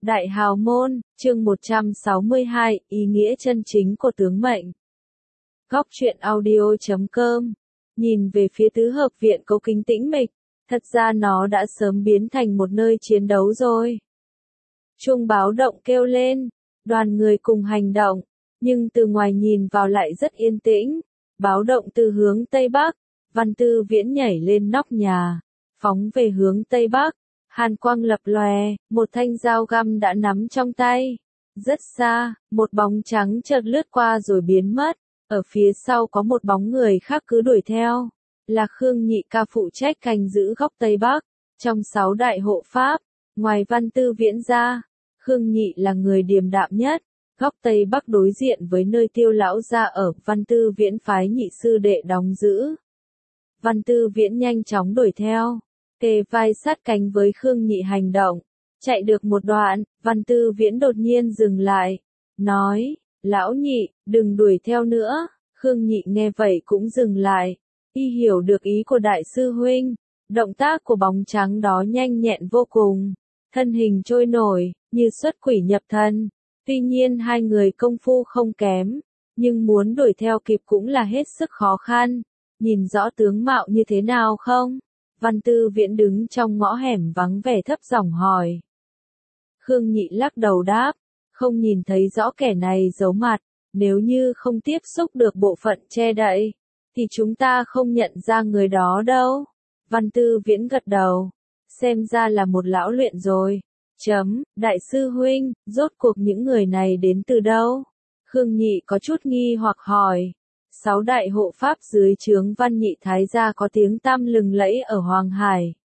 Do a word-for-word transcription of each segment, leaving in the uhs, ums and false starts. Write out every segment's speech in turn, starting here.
Đại Hào Môn, chương một trăm sáu mươi hai, ý nghĩa chân chính của tướng mệnh. Góc truyện audio chấm com. Nhìn về phía tứ hợp viện cấu kính tĩnh mịch, thật ra nó đã sớm biến thành một nơi chiến đấu rồi. Chuông báo động kêu lên, đoàn người cùng hành động, nhưng từ ngoài nhìn vào lại rất yên tĩnh. Báo động từ hướng Tây Bắc, Văn Tư Viễn nhảy lên nóc nhà, phóng về hướng Tây Bắc. Hàn quang lập lòe, một thanh dao găm đã nắm trong tay. Rất xa, một bóng trắng chợt lướt qua rồi biến mất. Ở phía sau có một bóng người khác cứ đuổi theo. Là Khương Nhị Ca phụ trách canh giữ góc Tây Bắc. Trong sáu đại hộ pháp, ngoài Văn Tư Viễn ra, Khương Nhị là người điềm đạm nhất. Góc Tây Bắc đối diện với nơi Tiêu lão gia ở, Văn Tư Viễn phái nhị sư đệ đóng giữ. Văn Tư Viễn nhanh chóng đuổi theo, kề vai sát cánh với Khương Nhị hành động. Chạy được một đoạn, Văn Tư Viễn đột nhiên dừng lại, nói, lão Nhị, đừng đuổi theo nữa. Khương Nhị nghe vậy cũng dừng lại, y hiểu được ý của đại sư huynh. Động tác của bóng trắng đó nhanh nhẹn vô cùng, thân hình trôi nổi, như xuất quỷ nhập thần. Tuy nhiên hai người công phu không kém, nhưng muốn đuổi theo kịp cũng là hết sức khó khăn. Nhìn rõ tướng mạo như thế nào không? Văn Tư Viễn đứng trong ngõ hẻm vắng vẻ thấp giọng hỏi. Khương Nhị lắc đầu đáp, không nhìn thấy rõ kẻ này giấu mặt, nếu như không tiếp xúc được bộ phận che đậy, thì chúng ta không nhận ra người đó đâu. Văn Tư Viễn gật đầu, xem ra là một lão luyện rồi. Chấm, đại sư huynh, rốt cuộc những người này đến từ đâu? Khương Nhị có chút nghi hoặc hỏi. Sáu đại hộ pháp dưới trướng Văn Nhị Thái gia có tiếng tăm lừng lẫy ở Hoàng Hải.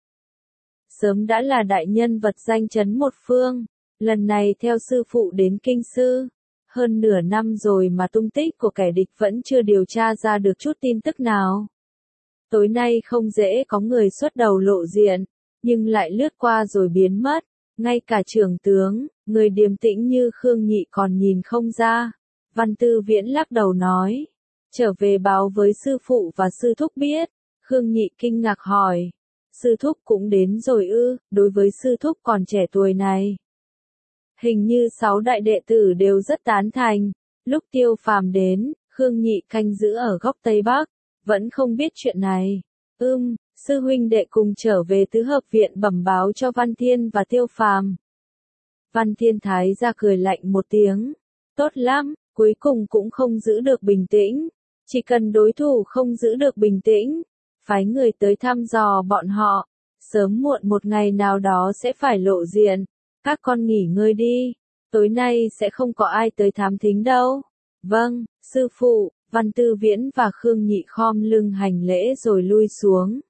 Sớm đã là đại nhân vật danh chấn một phương, lần này theo sư phụ đến kinh sư. Hơn nửa năm rồi mà tung tích của kẻ địch vẫn chưa điều tra ra được chút tin tức nào. Tối nay không dễ có người xuất đầu lộ diện, nhưng lại lướt qua rồi biến mất. Ngay cả trưởng tướng, người điềm tĩnh như Khương Nhị còn nhìn không ra. Văn Tư Viễn lắc đầu nói. Trở về báo với sư phụ và sư thúc biết. Khương Nhị kinh ngạc hỏi. Sư thúc cũng đến rồi ư? Đối với sư thúc còn trẻ tuổi này, hình như sáu đại đệ tử đều rất tán thành. Lúc Tiêu Phàm đến, Khương Nhị canh giữ ở góc Tây Bắc, vẫn không biết chuyện này. Ưm, sư huynh đệ cùng trở về tứ hợp viện bẩm báo cho Văn Thiên và Tiêu Phàm. Văn Thiên Thái gia cười lạnh một tiếng. Tốt lắm, cuối cùng cũng không giữ được bình tĩnh. Chỉ cần đối thủ không giữ được bình tĩnh, phái người tới thăm dò bọn họ. Sớm muộn một ngày nào đó sẽ phải lộ diện. Các con nghỉ ngơi đi, tối nay sẽ không có ai tới thám thính đâu. Vâng, sư phụ. Văn Tư Viễn và Khương Nhị khom lưng hành lễ rồi lui xuống.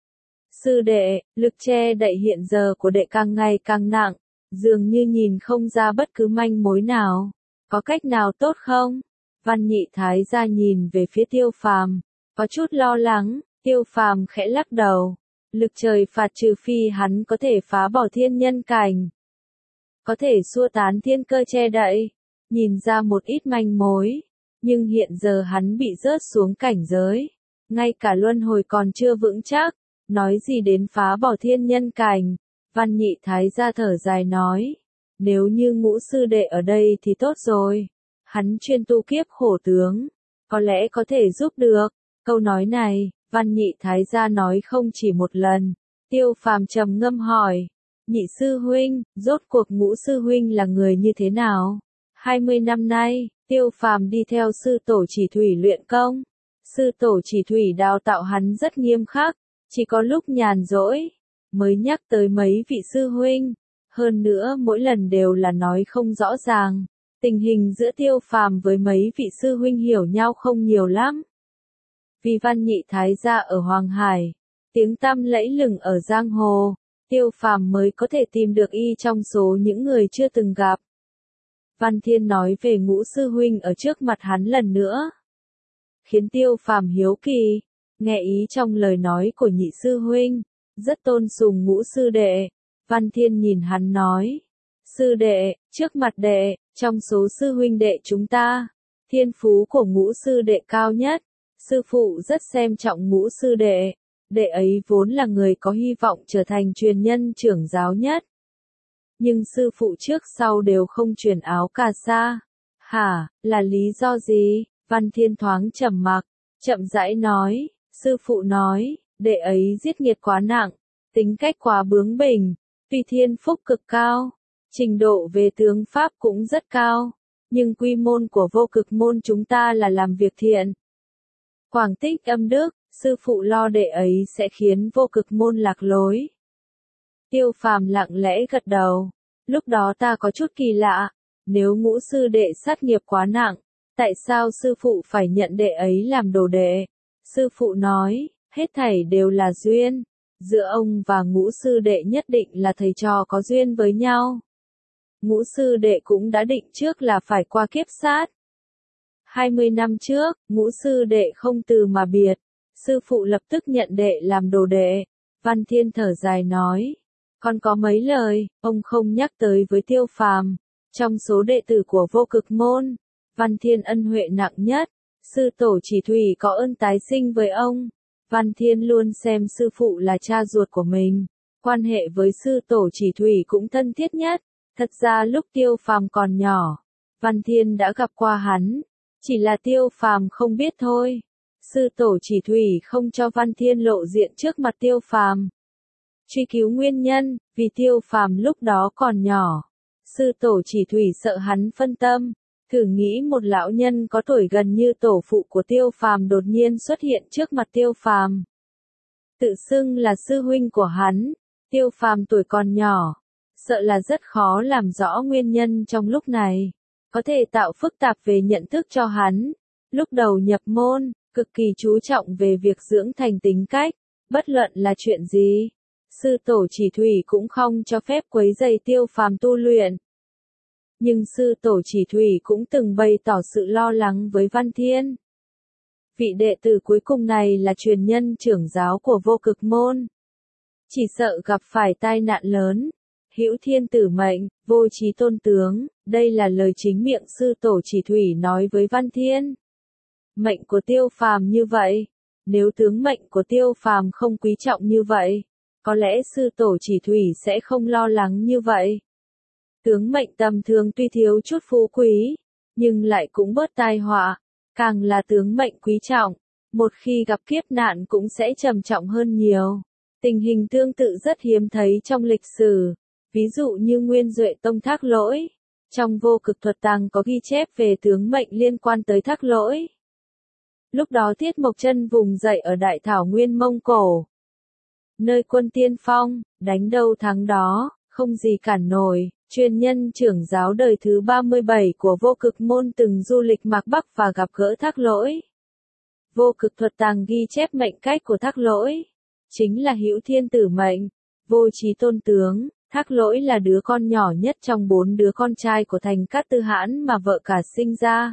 Sư đệ, lực che đậy hiện giờ của đệ càng ngày càng nặng, dường như nhìn không ra bất cứ manh mối nào. Có cách nào tốt không? Văn Nhị Thái gia nhìn về phía Tiêu Phàm, có chút lo lắng. Tiêu Phàm khẽ lắc đầu. Lực trời phạt trừ phi hắn có thể phá bỏ thiên nhân cảnh, có thể xua tán thiên cơ che đậy, nhìn ra một ít manh mối. Nhưng hiện giờ hắn bị rớt xuống cảnh giới, ngay cả luân hồi còn chưa vững chắc, nói gì đến phá bỏ thiên nhân cảnh. Văn Nhị Thái gia thở dài nói, nếu như Ngũ sư đệ ở đây thì tốt rồi, hắn chuyên tu kiếp khổ tướng, có lẽ có thể giúp được. Câu nói này, Văn Nhị Thái gia nói không chỉ một lần. Tiêu Phàm trầm ngâm hỏi, Nhị sư huynh, rốt cuộc Ngũ sư huynh là người như thế nào? Hai mươi năm nay, Tiêu Phàm đi theo sư tổ Chỉ Thủy luyện công. Sư tổ Chỉ Thủy đào tạo hắn rất nghiêm khắc, chỉ có lúc nhàn rỗi mới nhắc tới mấy vị sư huynh. Hơn nữa mỗi lần đều là nói không rõ ràng. Tình hình giữa Tiêu Phàm với mấy vị sư huynh hiểu nhau không nhiều lắm. Vì Văn Nhị Thái gia ở Hoàng Hải, tiếng tăm lẫy lừng ở giang hồ, Tiêu Phàm mới có thể tìm được y trong số những người chưa từng gặp. Văn Thiên nói về Ngũ sư huynh ở trước mặt hắn lần nữa, khiến Tiêu Phàm hiếu kỳ. Nghe ý trong lời nói của Nhị sư huynh, rất tôn sùng Ngũ sư đệ. Văn Thiên nhìn hắn nói, sư đệ, trước mặt đệ, trong số sư huynh đệ chúng ta, thiên phú của Ngũ sư đệ cao nhất. Sư phụ rất xem trọng Ngũ sư đệ, đệ ấy vốn là người có hy vọng trở thành truyền nhân trưởng giáo nhất. Nhưng sư phụ trước sau đều không truyền áo cà sa. Hả, là lý do gì? Văn Thiên thoáng trầm mặc, chậm rãi nói, sư phụ nói, đệ ấy giết nghiệt quá nặng, tính cách quá bướng bỉnh, tuy thiên phúc cực cao, trình độ về tướng pháp cũng rất cao, nhưng quy môn của vô cực môn chúng ta là làm việc thiện. Quảng Tích âm đức, sư phụ lo đệ ấy sẽ khiến vô cực môn lạc lối. Tiêu Phàm lặng lẽ gật đầu, lúc đó ta có chút kỳ lạ, nếu ngũ sư đệ sát nghiệp quá nặng, tại sao sư phụ phải nhận đệ ấy làm đồ đệ? Sư phụ nói, hết thảy đều là duyên, giữa ông và ngũ sư đệ nhất định là thầy trò có duyên với nhau. Ngũ sư đệ cũng đã định trước là phải qua kiếp sát. hai mươi năm trước, ngũ sư đệ không từ mà biệt, sư phụ lập tức nhận đệ làm đồ đệ. Văn Thiên thở dài nói, còn có mấy lời, ông không nhắc tới với Tiêu Phàm. Trong số đệ tử của vô cực môn, Văn Thiên ân huệ nặng nhất, sư tổ Chỉ Thủy có ơn tái sinh với ông. Văn Thiên luôn xem sư phụ là cha ruột của mình, quan hệ với sư tổ Chỉ Thủy cũng thân thiết nhất. Thật ra lúc Tiêu Phàm còn nhỏ, Văn Thiên đã gặp qua hắn, chỉ là Tiêu Phàm không biết thôi. Sư tổ Chỉ Thủy không cho Văn Thiên lộ diện trước mặt Tiêu Phàm. Truy cứu nguyên nhân, vì Tiêu Phàm lúc đó còn nhỏ. Sư tổ Chỉ Thủy sợ hắn phân tâm, thử nghĩ một lão nhân có tuổi gần như tổ phụ của Tiêu Phàm đột nhiên xuất hiện trước mặt Tiêu Phàm. Tự xưng là sư huynh của hắn, Tiêu Phàm tuổi còn nhỏ, sợ là rất khó làm rõ nguyên nhân trong lúc này, có thể tạo phức tạp về nhận thức cho hắn. Lúc đầu nhập môn, cực kỳ chú trọng về việc dưỡng thành tính cách, bất luận là chuyện gì, sư tổ Chỉ Thủy cũng không cho phép quấy rầy Tiêu Phàm tu luyện. Nhưng sư tổ Chỉ Thủy cũng từng bày tỏ sự lo lắng với Văn Thiên. Vị đệ tử cuối cùng này là truyền nhân trưởng giáo của vô cực môn. Chỉ sợ gặp phải tai nạn lớn. Hữu thiên tử mệnh, vô trí tôn tướng, đây là lời chính miệng sư tổ Chỉ Thủy nói với Văn Thiên. Mệnh của Tiêu Phàm như vậy, nếu tướng mệnh của Tiêu Phàm không quý trọng như vậy, có lẽ sư tổ Chỉ Thủy sẽ không lo lắng như vậy. Tướng mệnh tầm thường tuy thiếu chút phú quý, nhưng lại cũng bớt tai họa, càng là tướng mệnh quý trọng, một khi gặp kiếp nạn cũng sẽ trầm trọng hơn nhiều. Tình hình tương tự rất hiếm thấy trong lịch sử, ví dụ như Nguyên Duệ Tông Thác Lỗi. Trong vô cực thuật tàng có ghi chép về tướng mệnh liên quan tới Thác Lỗi. Lúc đó Thiết Mộc Chân vùng dậy ở Đại Thảo Nguyên Mông Cổ, nơi quân tiên phong, đánh đâu thắng đó, không gì cản nổi. Truyền nhân trưởng giáo đời thứ ba mươi bảy của vô cực môn từng du lịch Mạc Bắc và gặp gỡ Thác Lỗi. Vô cực thuật tàng ghi chép mệnh cách của Thác Lỗi, chính là Hữu Thiên Tử mệnh, vô trí tôn tướng. Thác Lỗi là đứa con nhỏ nhất trong bốn đứa con trai của Thành Cát Tư Hãn mà vợ cả sinh ra.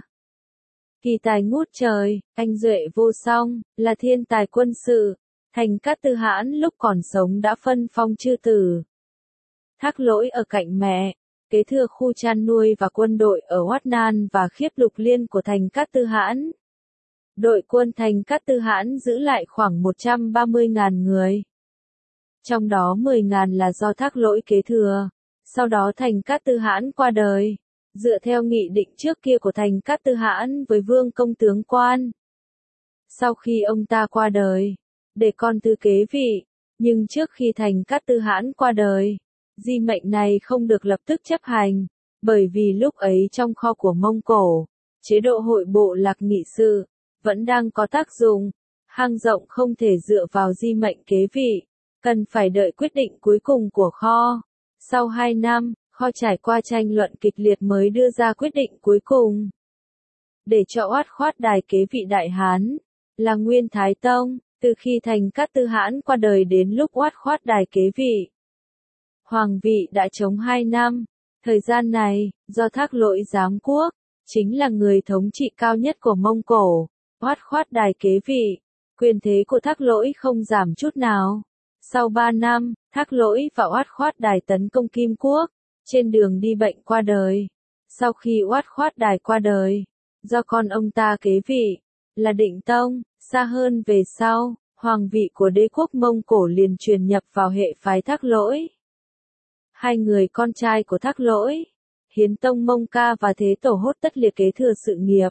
Kỳ tài ngút trời, anh duệ vô song, là thiên tài quân sự. Thành Cát Tư Hãn lúc còn sống đã phân phong chư tử. Thác Lỗi ở cạnh mẹ, kế thừa khu chăn nuôi và quân đội ở Hoát Nan và Khiếp Lục Liên của Thành Cát Tư Hãn. Đội quân Thành Cát Tư Hãn giữ lại khoảng một trăm ba mươi nghìn người. Trong đó mười nghìn là do Thác Lỗi kế thừa. Sau đó Thành Cát Tư Hãn qua đời, dựa theo nghị định trước kia của Thành Cát Tư Hãn với Vương công tướng quan. Sau khi ông ta qua đời, để con tư kế vị, nhưng trước khi Thành Cát Tư Hãn qua đời, di mệnh này không được lập tức chấp hành, bởi vì lúc ấy trong kho của Mông Cổ, chế độ hội bộ lạc nghị sự vẫn đang có tác dụng, hang rộng không thể dựa vào di mệnh kế vị, cần phải đợi quyết định cuối cùng của kho. Sau hai năm, kho trải qua tranh luận kịch liệt mới đưa ra quyết định cuối cùng. Để cho Oát Khoát Đài kế vị Đại Hán, là Nguyên Thái Tông, từ khi Thành Cát Tư Hãn qua đời đến lúc Oát Khoát Đài kế vị. Hoàng vị đã trống hai năm, thời gian này, do Thác Lỗi giám quốc, chính là người thống trị cao nhất của Mông Cổ, Oát Khoát Đài kế vị, quyền thế của Thác Lỗi không giảm chút nào. Sau ba năm, Thác Lỗi và Oát Khoát Đài tấn công Kim Quốc, trên đường đi bệnh qua đời. Sau khi Oát Khoát Đài qua đời, do con ông ta kế vị, là Định Tông, xa hơn về sau, hoàng vị của đế quốc Mông Cổ liền truyền nhập vào hệ phái Thác Lỗi. Hai người con trai của Thác Lỗi, Hiến Tông Mông Ca và Thế Tổ Hốt Tất Liệt kế thừa sự nghiệp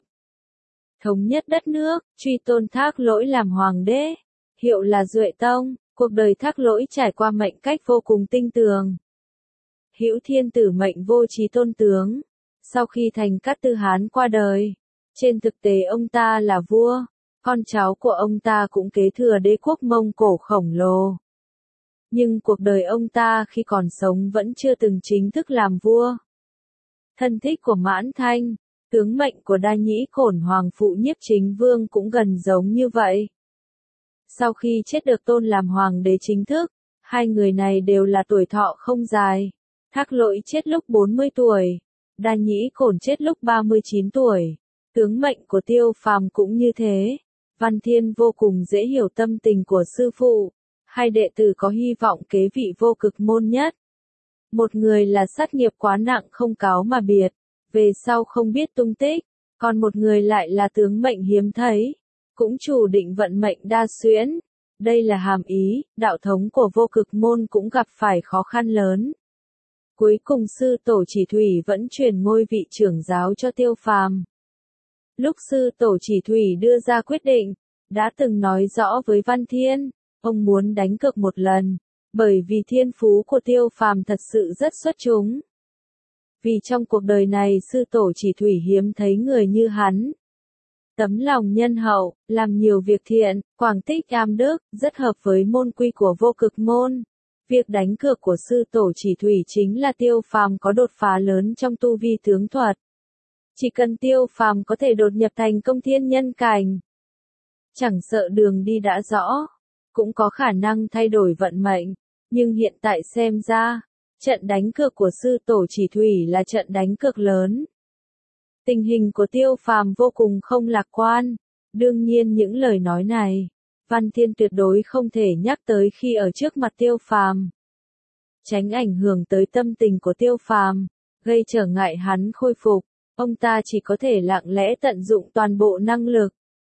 thống nhất đất nước, truy tôn Thác Lỗi làm hoàng đế, hiệu là Duệ Tông. Cuộc đời Thác Lỗi trải qua mệnh cách vô cùng tinh tường. Hữu Thiên Tử mệnh vô trí tôn tướng, sau khi thành Cát Tư Hán qua đời, trên thực tế ông ta là vua, con cháu của ông ta cũng kế thừa đế quốc Mông Cổ khổng lồ. Nhưng cuộc đời ông ta khi còn sống vẫn chưa từng chính thức làm vua. Thân thích của Mãn Thanh, tướng mệnh của Đa Nhĩ Cổn Hoàng phụ Nhiếp Chính Vương cũng gần giống như vậy. Sau khi chết được tôn làm hoàng đế chính thức, hai người này đều là tuổi thọ không dài. Thác Lỗi chết lúc bốn mươi tuổi, Đa Nhĩ Cổn chết lúc ba mươi chín tuổi. Tướng mệnh của Tiêu Phàm cũng như thế. Văn Thiên vô cùng dễ hiểu tâm tình của sư phụ. Hai đệ tử có hy vọng kế vị vô cực môn nhất. Một người là sát nghiệp quá nặng không cáo mà biệt, về sau không biết tung tích, còn một người lại là tướng mệnh hiếm thấy, cũng chủ định vận mệnh đa xuyễn. Đây là hàm ý, đạo thống của vô cực môn cũng gặp phải khó khăn lớn. Cuối cùng sư tổ Chỉ Thủy vẫn truyền ngôi vị trưởng giáo cho Tiêu Phàm. Lúc sư tổ Chỉ Thủy đưa ra quyết định, đã từng nói rõ với Văn Thiên, ông muốn đánh cược một lần, bởi vì thiên phú của Tiêu Phàm thật sự rất xuất chúng. Vì trong cuộc đời này sư tổ Chỉ Thủy hiếm thấy người như hắn. Tấm lòng nhân hậu, làm nhiều việc thiện, quảng tích am đức, rất hợp với môn quy của vô cực môn. Việc đánh cược của sư tổ Chỉ Thủy chính là Tiêu Phàm có đột phá lớn trong tu vi tướng thuật. Chỉ cần Tiêu Phàm có thể đột nhập thành công thiên nhân cảnh, chẳng sợ đường đi đã rõ, cũng có khả năng thay đổi vận mệnh. Nhưng hiện tại xem ra, trận đánh cược của sư tổ Chỉ Thủy là trận đánh cược lớn. Tình hình của Tiêu Phàm vô cùng không lạc quan. Đương nhiên những lời nói này, Văn Thiên tuyệt đối không thể nhắc tới khi ở trước mặt Tiêu Phàm. Tránh ảnh hưởng tới tâm tình của Tiêu Phàm, gây trở ngại hắn khôi phục, ông ta chỉ có thể lặng lẽ tận dụng toàn bộ năng lực.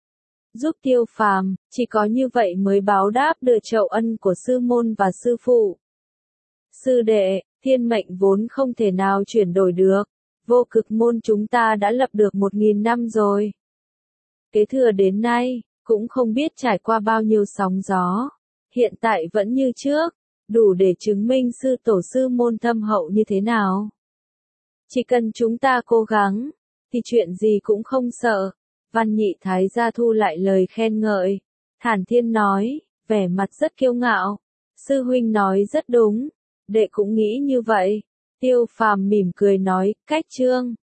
Giúp Tiêu Phàm, chỉ có như vậy mới báo đáp được trậu ân của sư môn và sư phụ. Sư đệ, thiên mệnh vốn không thể nào chuyển đổi được. Vô cực môn chúng ta đã lập được một nghìn năm rồi. Kế thừa đến nay, cũng không biết trải qua bao nhiêu sóng gió. Hiện tại vẫn như trước, đủ để chứng minh sư tổ sư môn thâm hậu như thế nào. Chỉ cần chúng ta cố gắng, thì chuyện gì cũng không sợ. Văn Nhị Thái gia thu lại lời khen ngợi. Thản Thiên nói, vẻ mặt rất kiêu ngạo. Sư huynh nói rất đúng, đệ cũng nghĩ như vậy. Tiêu Phàm mỉm cười nói, cách chương.